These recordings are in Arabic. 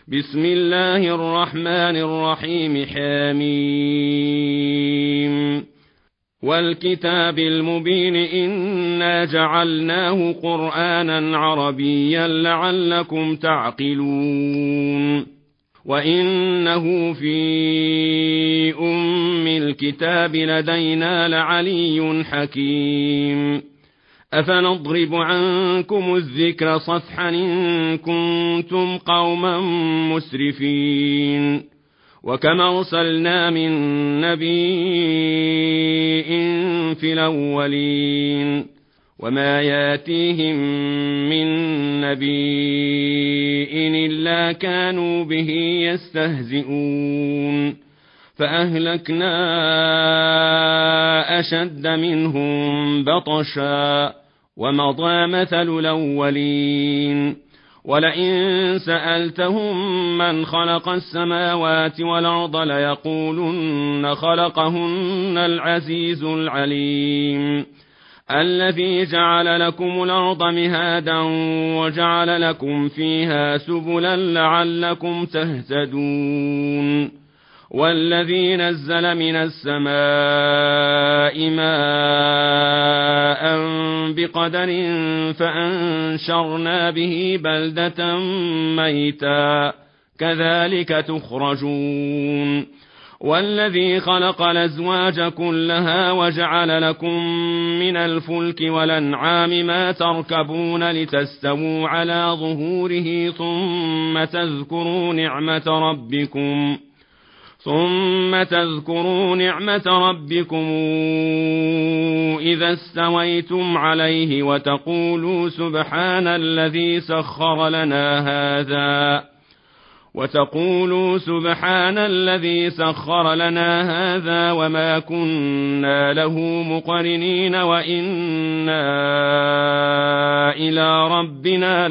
بسم الله الرحمن الرحيم حميم والكتاب المبين إنا جعلناه قرآنا عربيا لعلكم تعقلون وإنه في أم الكتاب لدينا لعلي حكيم أفنضرب عنكم الذكر صفحا إن كنتم قوما مسرفين وكم أرسلنا من نبي في الأولين وما ياتيهم من نبي إلا كانوا به يستهزئون فأهلكنا أشد منهم بطشا ومضى مثل الأولين ولئن سألتهم من خلق السماوات والأرض ليقولن خلقهن العزيز العليم الذي جعل لكم الأرض مهادا وجعل لكم فيها سبلا لعلكم تهتدون والذي نزل من السماء ماء بقدر فأنشرنا به بلدة ميتا كذلك تخرجون والذي خلق الأزواج كلها وجعل لكم من الفلك والأنعام ما تركبون لتستووا على ظهوره ثم تذكروا نعمة ربكم إذا استويتم عليه وتقولوا سبحان الذي سخر لنا هذا وما كنا له مقرنين وإنا إلى ربنا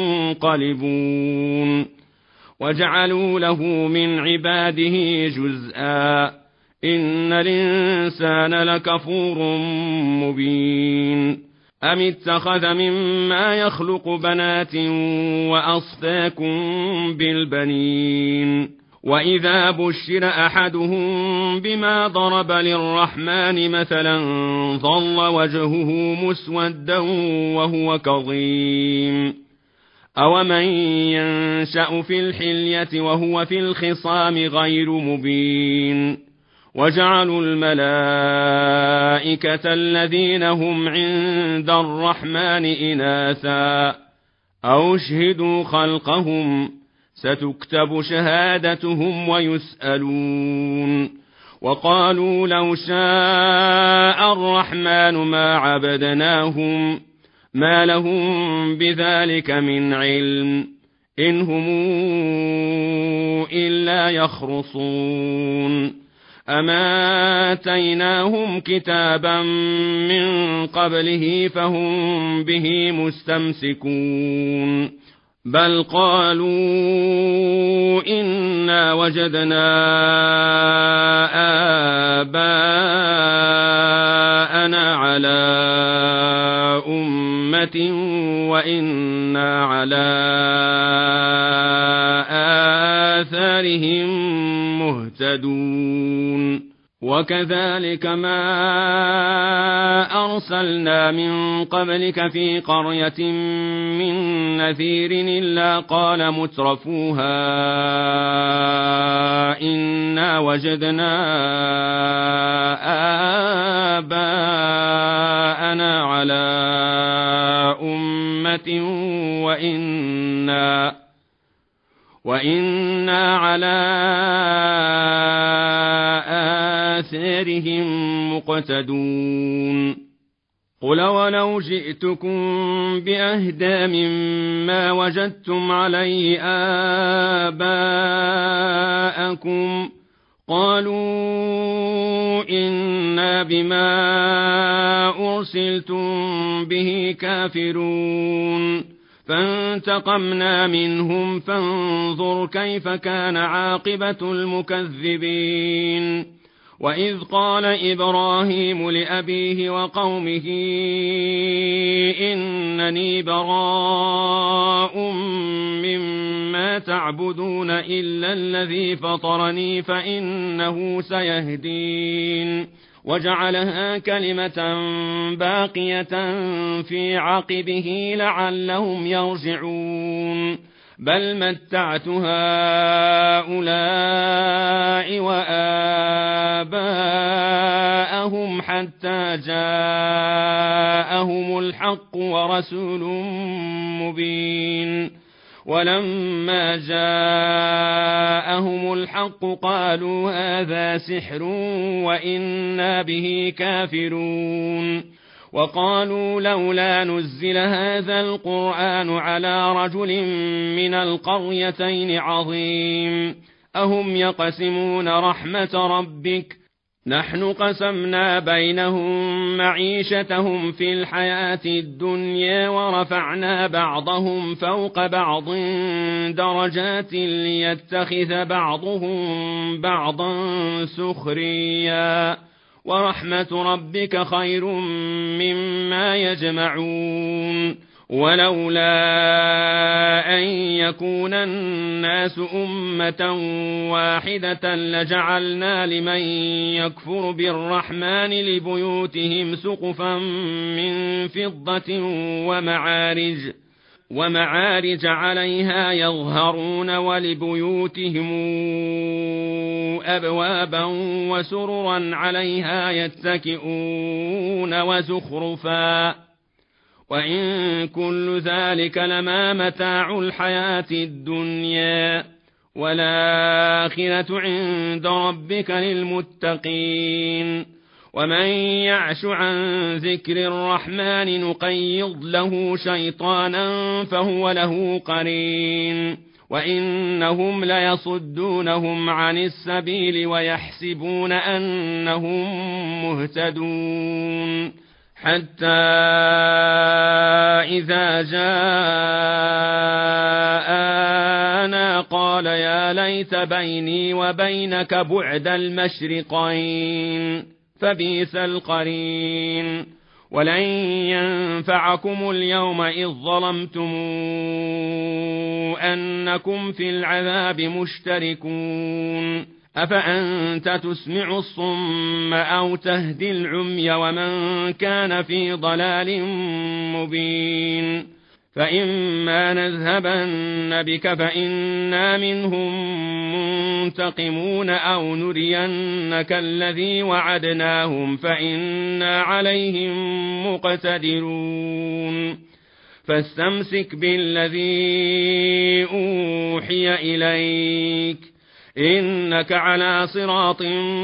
لمنقلبون وجعلوا له من عباده جزءا إن الإنسان لكفور مبين أم اتخذ مما يخلق بنات وأصفاكم بالبنين وإذا بشر أحدهم بما ضرب للرحمن مثلا ظل وجهه مسودا وهو كظيم أومن ينشأ في الحلية وهو في الخصام غير مبين وجعلوا الملائكة الذين هم عند الرحمن إناثا أو شهدوا خلقهم ستكتب شهادتهم ويسألون وقالوا لو شاء الرحمن ما عبدناهم ما لهم بذلك من علم إن هم إلا يخرصون أما آتيناهم كتابا من قبله فهم به مستمسكون بل قالوا إنا وجدنا آباءنا على أمة وإنا على آثارهم مهتدون وكذلك ما أرسلنا من قبلك في قرية من نذير إلا قال مترفوها إنا وجدنا آباءنا على أمة وإنا على آثارهم مقتدون قل ولو جئتكم بأهدى مما وجدتم عليه آباءكم قالوا إنا بما أرسلتم به كافرون فانتقمنا منهم فانظر كيف كان عاقبة المكذبين وإذ قال إبراهيم لأبيه وقومه إنني براء مما تعبدون إلا الذي فطرني فإنه سيهدين وجعلها كلمة باقية في عقبه لعلهم يرجعون بل متعت هؤلاء وآباءهم حتى جاءهم الحق ورسول مبين ولما جاءهم الحق قالوا هذا سحر وإنا به كافرون وقالوا لولا نزل هذا القرآن على رجل من القريتين عظيم أهم يقسمون رحمة ربك نحن قسمنا بينهم معيشتهم في الحياة الدنيا ورفعنا بعضهم فوق بعض درجات ليتخذ بعضهم بعضا سخريا ورحمة ربك خير مما يجمعون ولولا أن يكون الناس أمة واحدة لجعلنا لمن يكفر بالرحمن لبيوتهم سقفا من فضة ومعارج عليها يظهرون ولبيوتهم أبوابا وسررا عليها يتكئون وزخرفا وإن كل ذلك لما متاع الحياة الدنيا والآخرة عند ربك للمتقين ومن يعش عن ذكر الرحمن نقيض له شيطانا فهو له قرين وإنهم ليصدونهم عن السبيل ويحسبون أنهم مهتدون حتى إذا جاءنا قال يا ليت بيني وبينك بعد المشرقين فبئس القرين ولن ينفعكم اليوم إذ ظلمتم أنكم في العذاب مشتركون أفأنت تسمع الصم أو تهدي العمي ومن كان في ضلال مبين فإما نذهبن بك فإنا منهم منتقمون أو نرينك الذي وعدناهم فإنا عليهم مقتدرون فاستمسك بالذي أوحي إليك إنك على صراط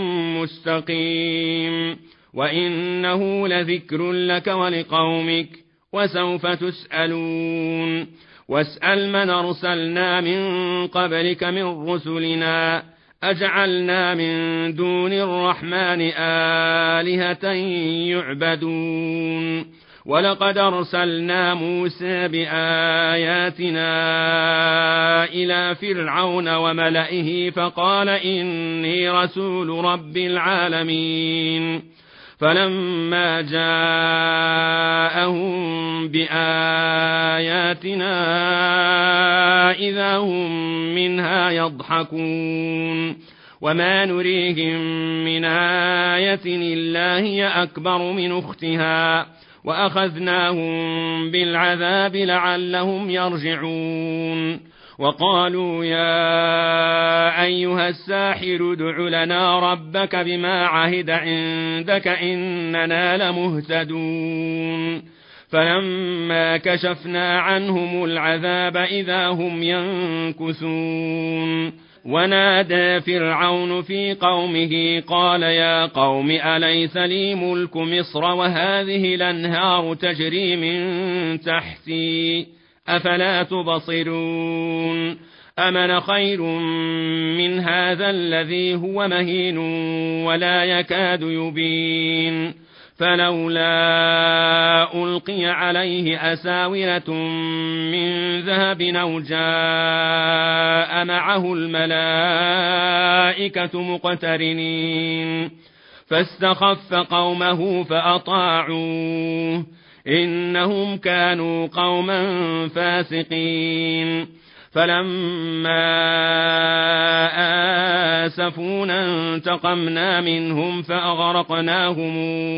مستقيم وإنه لذكر لك ولقومك وسوف تسألون واسأل من أرسلنا من قبلك من رسلنا أجعلنا من دون الرحمن آلهة يعبدون ولقد أرسلنا موسى بآياتنا إلى فرعون وملئه فقال إني رسول رب العالمين فلما جاءهم بآياتنا إذا هم منها يضحكون وما نريهم من آية إلا هي أكبر من أختها وأخذناهم بالعذاب لعلهم يرجعون وقالوا يا أيها الساحر ادع لنا ربك بما عهد عندك إننا لمهتدون فلما كشفنا عنهم العذاب إذا هم ينكثون ونادى فرعون في قومه قال يا قوم أليس لي ملك مصر وهذه الأنهار تجري من تحتي أفلا تبصرون أمن خير من هذا الذي هو مهين ولا يكاد يبين فلولا ألقي عليه أساورة من ذهب أو جاء معه الملائكة مقترنين فاستخف قومه فأطاعوه إنهم كانوا قوما فاسقين فلما آسفونا انتقمنا منهم فأغرقناهم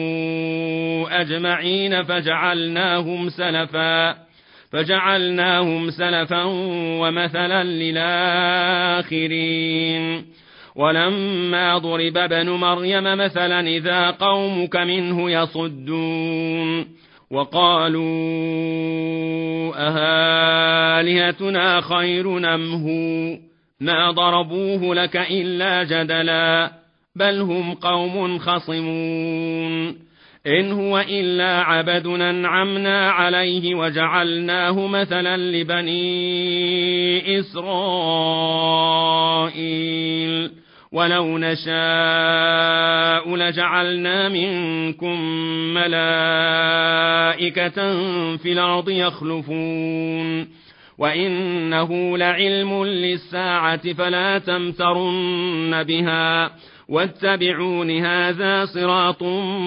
أجمعين فجعلناهم سلفا ومثلا للآخرين ولما ضرب ابن مريم مثلا إذا قومك منه يصدون وقالوا أهالهتنا خير أم هو ما ضربوه لك إلا جدلا بل هم قوم خصمون إن هو إلا عبد أنعمنا عليه وجعلناه مثلا لبني إسرائيل ولو نشاء لجعلنا منكم ملائكة في الأرض يخلفون وإنه لعلم للساعة فلا تمترن بها واتبعون هذا صراط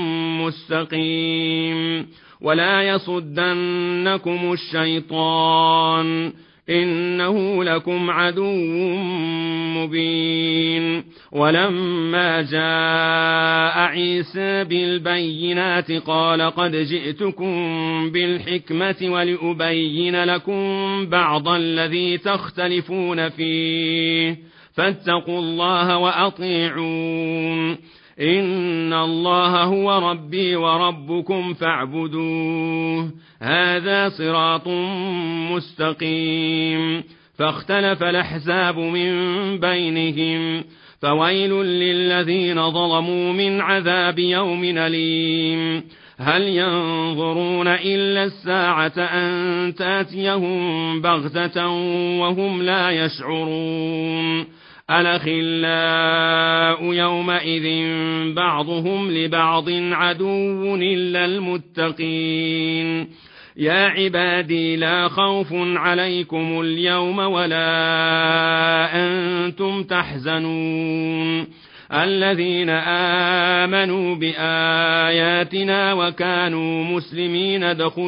مستقيم ولا يصدنكم الشيطان إنه لكم عدو مبين ولما جاء عيسى بالبينات قال قد جئتكم بالحكمة ولأبين لكم بعض الذي تختلفون فيه فاتقوا الله وأطيعون إن الله هو ربي وربكم فاعبدوه هذا صراط مستقيم فاختلف الأحزاب من بينهم فويل للذين ظلموا من عذاب يوم أليم هل ينظرون إلا الساعة أن تأتيهم بغتة وهم لا يشعرون الأخلاء يومئذ بعضهم لبعض عدو إلا المتقين يا عبادي لا خوف عليكم اليوم ولا أنتم تحزنون الذين آمنوا بآياتنا وكانوا مسلمين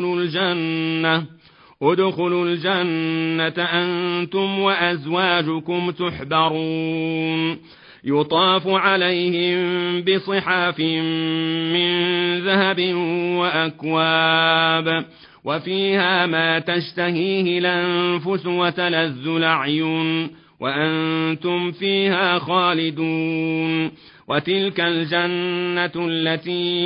ادخلوا الجنة أنتم وأزواجكم تحبرون يطاف عليهم بصحاف من ذهب وأكواب وفيها ما تشتهيه الأنفس وتلذ الأعين وأنتم فيها خالدون وتلك الجنة التي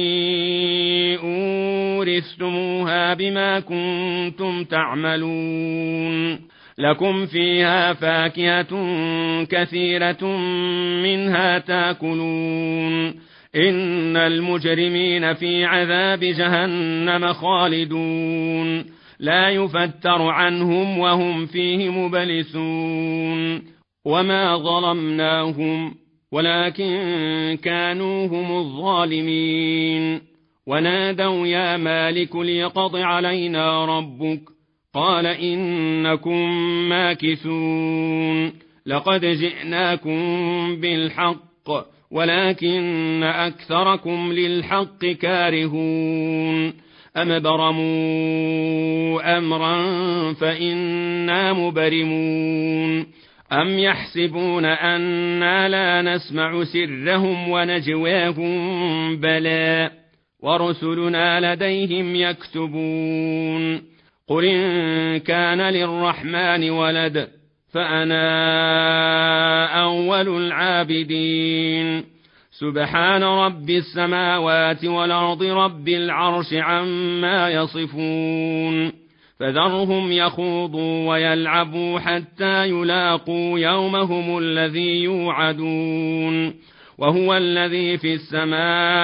أورثتموها بما كنتم تعملون لكم فيها فاكهة كثيرة منها تاكلون إن المجرمين في عذاب جهنم خالدون لا يفتر عنهم وهم فيه مبلسون وما ظلمناهم ولكن كانوا هم الظالمين ونادوا يا مالك ليقض علينا ربك قال إنكم ماكثون لقد جئناكم بالحق ولكن أكثركم للحق كارهون أم برموا أمرا فإنا مبرمون أم يحسبون أنا لا نسمع سرهم ونجواهم بلى ورسلنا لديهم يكتبون قل إن كان للرحمن ولد فأنا أول العابدين سبحان رب السماوات والأرض رب العرش عما يصفون فذرهم يخوضوا ويلعبوا حتى يلاقوا يومهم الذي يوعدون وهو الذي في السماء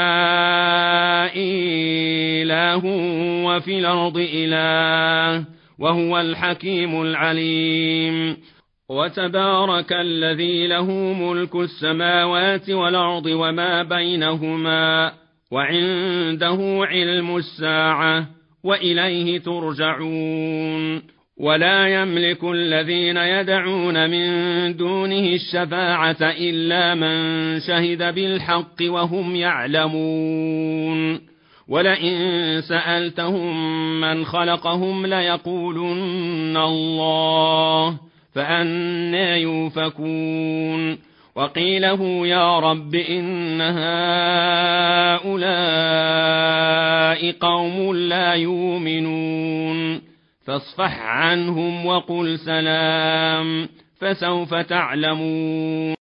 إله وفي الأرض إله وهو الحكيم العليم وتبارك الذي له ملك السماوات والأرض وما بينهما وعنده علم الساعة وإليه ترجعون ولا يملك الذين يدعون من دونه الشفاعة إلا من شهد بالحق وهم يعلمون ولئن سألتهم من خلقهم ليقولن الله فأنى يؤفكون وقيله يا رب إن هؤلاء قوم لا يؤمنون فاصفح عنهم وقل سلام فسوف تعلمون